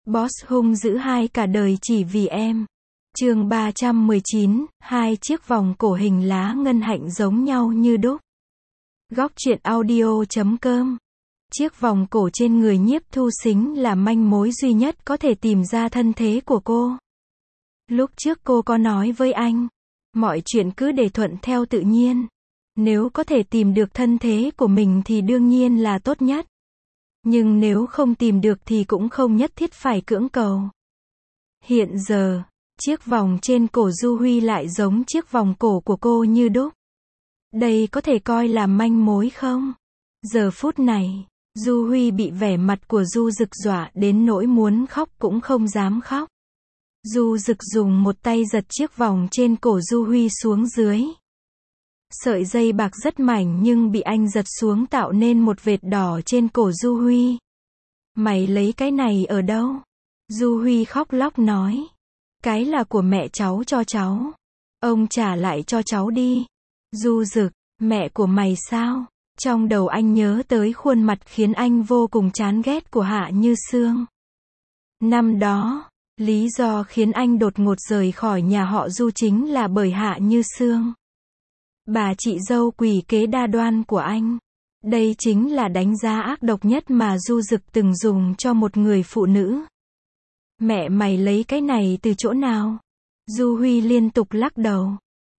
Boss hung dữ hai cả đời chỉ vì em. Chương 319, hai chiếc vòng cổ hình lá ngân hạnh giống nhau như đúc. Góc truyện audio.com. Chiếc vòng cổ trên người Nhiếp Thu Xính là manh mối duy nhất có thể tìm ra thân thế của cô. Lúc trước cô có nói với anh, mọi chuyện cứ để thuận theo tự nhiên. Nếu có thể tìm được thân thế của mình thì đương nhiên là tốt nhất. Nhưng nếu không tìm được thì cũng không nhất thiết phải cưỡng cầu. Hiện giờ, chiếc vòng trên cổ Du Huy lại giống chiếc vòng cổ của cô như đúc. Đây có thể coi là manh mối không? Giờ phút này, Du Huy bị vẻ mặt của Du Dực dọa đến nỗi muốn khóc cũng không dám khóc. Du Dực dùng một tay giật chiếc vòng trên cổ Du Huy xuống dưới. Sợi dây bạc rất mảnh nhưng bị anh giật xuống tạo nên một vệt đỏ trên cổ Du Huy. Mày lấy cái này ở đâu? Du Huy khóc lóc nói. Cái là của mẹ cháu cho cháu. Ông trả lại cho cháu đi. Du Dực, mẹ của mày sao? Trong đầu anh nhớ tới khuôn mặt khiến anh vô cùng chán ghét của Hạ Như Sương. Năm đó, lý do khiến anh đột ngột rời khỏi nhà họ Du chính là bởi Hạ Như Sương. Bà chị dâu quỷ kế đa đoan của anh. Đây chính là đánh giá ác độc nhất mà Du Dực từng dùng cho một người phụ nữ. Mẹ mày lấy cái này từ chỗ nào? Du Huy liên tục lắc đầu.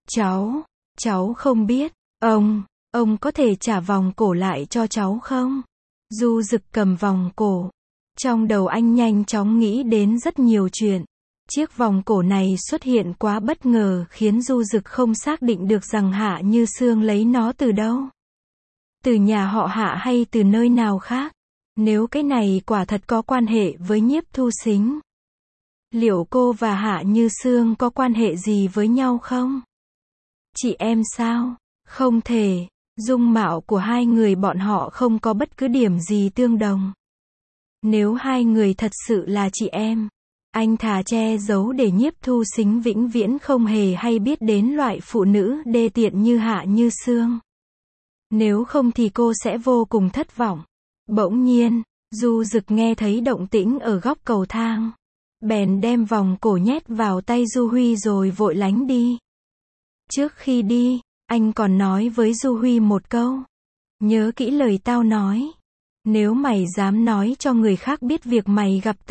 Cháu không biết. Ông có thể trả vòng cổ lại cho cháu không? Du Dực cầm vòng cổ. Trong đầu anh nhanh chóng nghĩ đến rất nhiều chuyện. Chiếc vòng cổ này xuất hiện quá bất ngờ khiến Du Dực không xác định được rằng Hạ Như Sương lấy nó từ đâu. Từ nhà họ Hạ hay từ nơi nào khác. Nếu cái này quả thật có quan hệ với Nhiếp Thu Xính. Liệu cô và Hạ Như Sương có quan hệ gì với nhau không? Chị em sao? Không thể. Dung mạo của hai người bọn họ không có bất cứ điểm gì tương đồng. Nếu hai người thật sự là chị em, anh thà che giấu để Nhiếp Thu Xính vĩnh viễn không hề hay biết đến loại phụ nữ đê tiện như Hạ Như Sương. Nếu không thì cô sẽ vô cùng thất vọng. Bỗng nhiên, Du Dực nghe thấy động tĩnh ở góc cầu thang. Bèn đem vòng cổ nhét vào tay Du Huy rồi vội lánh đi. Trước khi đi, anh còn nói với Du Huy một câu. Nhớ kỹ lời tao nói. Nếu mày dám nói cho người khác biết việc mày gặp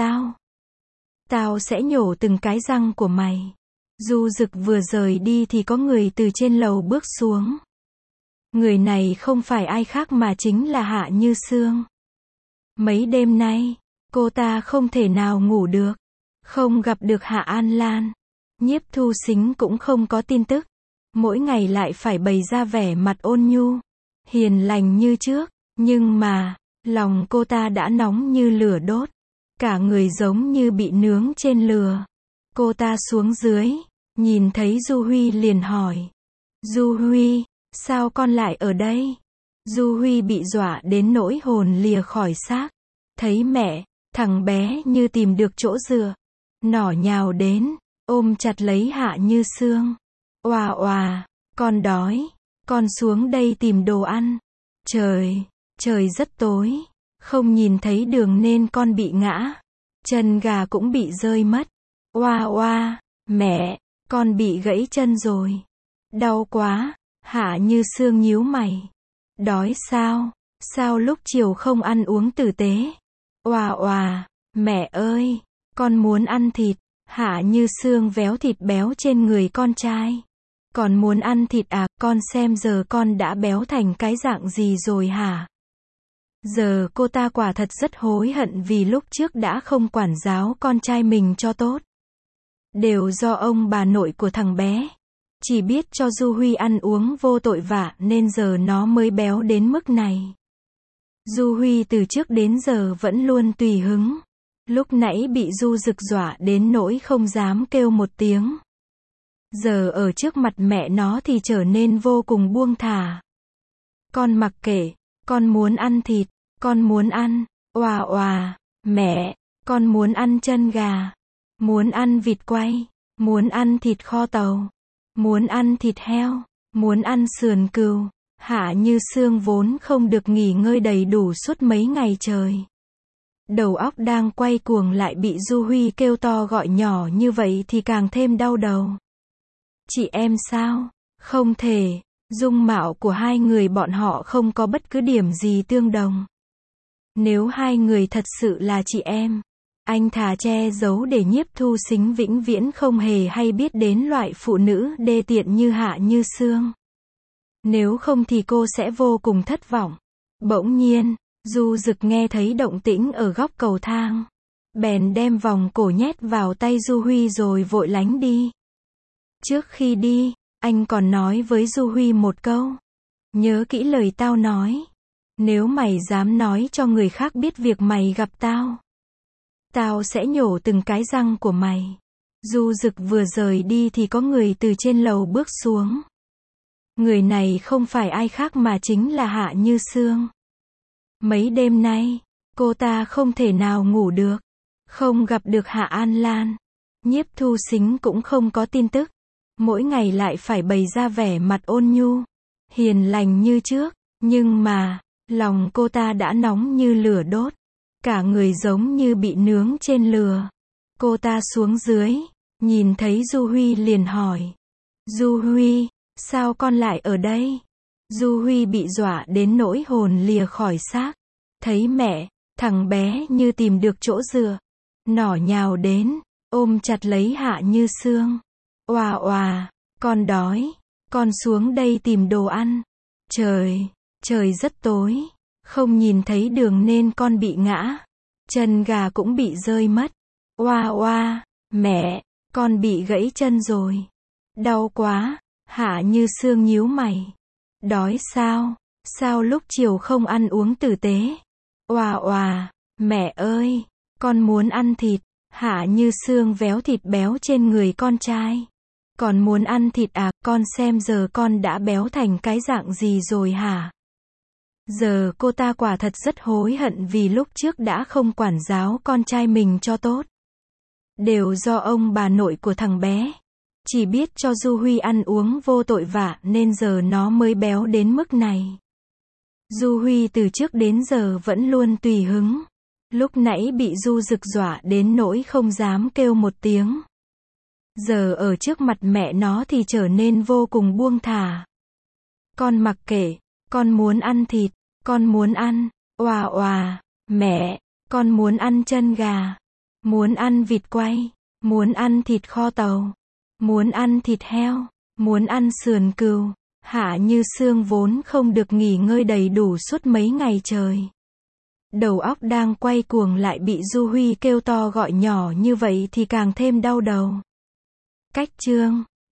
tao sẽ nhổ từng cái răng của mày. Du Dực vừa rời đi thì có người từ trên lầu bước xuống. Người này không phải ai khác mà chính là Hạ Như Sương. Mấy đêm nay, cô ta không thể nào ngủ được. Không gặp được Hạ An Lan. Nhiếp Thu Xính cũng không có tin tức. Mỗi ngày lại phải bày ra vẻ mặt ôn nhu, hiền lành như trước. Nhưng mà, lòng cô ta đã nóng như lửa đốt. Cả người giống như bị nướng trên lửa. Cô ta xuống dưới, nhìn thấy Du Huy liền hỏi. Du Huy, sao con lại ở đây? Du Huy bị dọa đến nỗi hồn lìa khỏi xác. Thấy mẹ, thằng bé như tìm được chỗ dựa. Nỏ nhào đến, ôm chặt lấy Hạ Như Sương. Oà oà, con đói, con xuống đây tìm đồ ăn. Trời rất tối, không nhìn thấy đường nên con bị ngã. Chân gà cũng bị rơi mất. Oa oa, mẹ, con bị gãy chân rồi. Đau quá. Hạ Như Sương nhíu mày. Đói sao? Sao lúc chiều không ăn uống tử tế? Oà oà, mẹ ơi, con muốn ăn thịt. Hạ Như Sương véo thịt béo trên người con trai. Còn muốn ăn thịt à? Con xem giờ con đã béo thành cái dạng gì rồi hả? Giờ cô ta quả thật rất hối hận vì lúc trước đã không quản giáo con trai mình cho tốt. Đều do ông bà nội của thằng bé. Chỉ biết cho Du Huy ăn uống vô tội vạ nên giờ nó mới béo đến mức này. Du Huy từ trước đến giờ vẫn luôn tùy hứng. Lúc nãy bị Du Dực dọa đến nỗi không dám kêu một tiếng. Giờ ở trước mặt mẹ nó thì trở nên vô cùng buông thả. Con mặc kệ, con muốn ăn thịt, con muốn ăn. Oà oà, mẹ, con muốn ăn chân gà, muốn ăn vịt quay, muốn ăn thịt kho tàu, muốn ăn thịt heo, muốn ăn sườn cừu. Hạ Như Sương vốn không được nghỉ ngơi đầy đủ suốt mấy ngày trời. Đầu óc đang quay cuồng lại bị Du Huy kêu to gọi nhỏ như vậy thì càng thêm đau đầu. Chị em sao? Không thể, dung mạo của hai người bọn họ không có bất cứ điểm gì tương đồng. Nếu hai người thật sự là chị em, anh thà che giấu để Nhiếp Thu Sính vĩnh viễn không hề hay biết đến loại phụ nữ đê tiện như Hạ Như Sương. Nếu không thì cô sẽ vô cùng thất vọng. Bỗng nhiên, Du Dực nghe thấy động tĩnh ở góc cầu thang. Bèn đem vòng cổ nhét vào tay Du Huy rồi vội lánh đi. Trước khi đi, anh còn nói với Du Huy một câu. Nhớ kỹ lời tao nói. Nếu mày dám nói cho người khác biết việc mày gặp tao, tao sẽ nhổ từng cái răng của mày. Du Dực vừa rời đi thì có người từ trên lầu bước xuống. Người này không phải ai khác mà chính là Hạ Như Sương. Mấy đêm nay, cô ta không thể nào ngủ được. Không gặp được Hạ An Lan. Nhiếp Thu Sính cũng không có tin tức. Mỗi ngày lại phải bày ra vẻ mặt ôn nhu, hiền lành như trước. Nhưng mà, lòng cô ta đã nóng như lửa đốt. Cả người giống như bị nướng trên lửa. Cô ta xuống dưới, nhìn thấy Du Huy liền hỏi. Du Huy, sao con lại ở đây? Du Huy bị dọa đến nỗi hồn lìa khỏi xác. Thấy mẹ, thằng bé như tìm được chỗ dựa. Nỏ nhào đến, ôm chặt lấy Hạ Như Sương. Oà oà, con đói, con xuống đây tìm đồ ăn. Trời rất tối, không nhìn thấy đường nên con bị ngã. Chân gà cũng bị rơi mất. Oa oa, mẹ, con bị gãy chân rồi. Đau quá. Hạ Như Sương nhíu mày. Đói sao? Sao lúc chiều không ăn uống tử tế? Oà oà, mẹ ơi, con muốn ăn thịt. Hạ Như Sương véo thịt béo trên người con trai. Còn muốn ăn thịt à? Con xem giờ con đã béo thành cái dạng gì rồi hả? Giờ cô ta quả thật rất hối hận vì lúc trước đã không quản giáo con trai mình cho tốt. Đều do ông bà nội của thằng bé. Chỉ biết cho Du Huy ăn uống vô tội vạ nên giờ nó mới béo đến mức này. Du Huy từ trước đến giờ vẫn luôn tùy hứng. Lúc nãy bị Du Dực dọa đến nỗi không dám kêu một tiếng. Giờ ở trước mặt mẹ nó thì trở nên vô cùng buông thả. Con mặc kệ, con muốn ăn thịt, con muốn ăn. Oà oà, mẹ, con muốn ăn chân gà, muốn ăn vịt quay, muốn ăn thịt kho tàu, muốn ăn thịt heo, muốn ăn sườn cừu. Hạ Như Sương vốn không được nghỉ ngơi đầy đủ suốt mấy ngày trời. Đầu óc đang quay cuồng lại bị Du Huy kêu to gọi nhỏ như vậy thì càng thêm đau đầu. Cách chương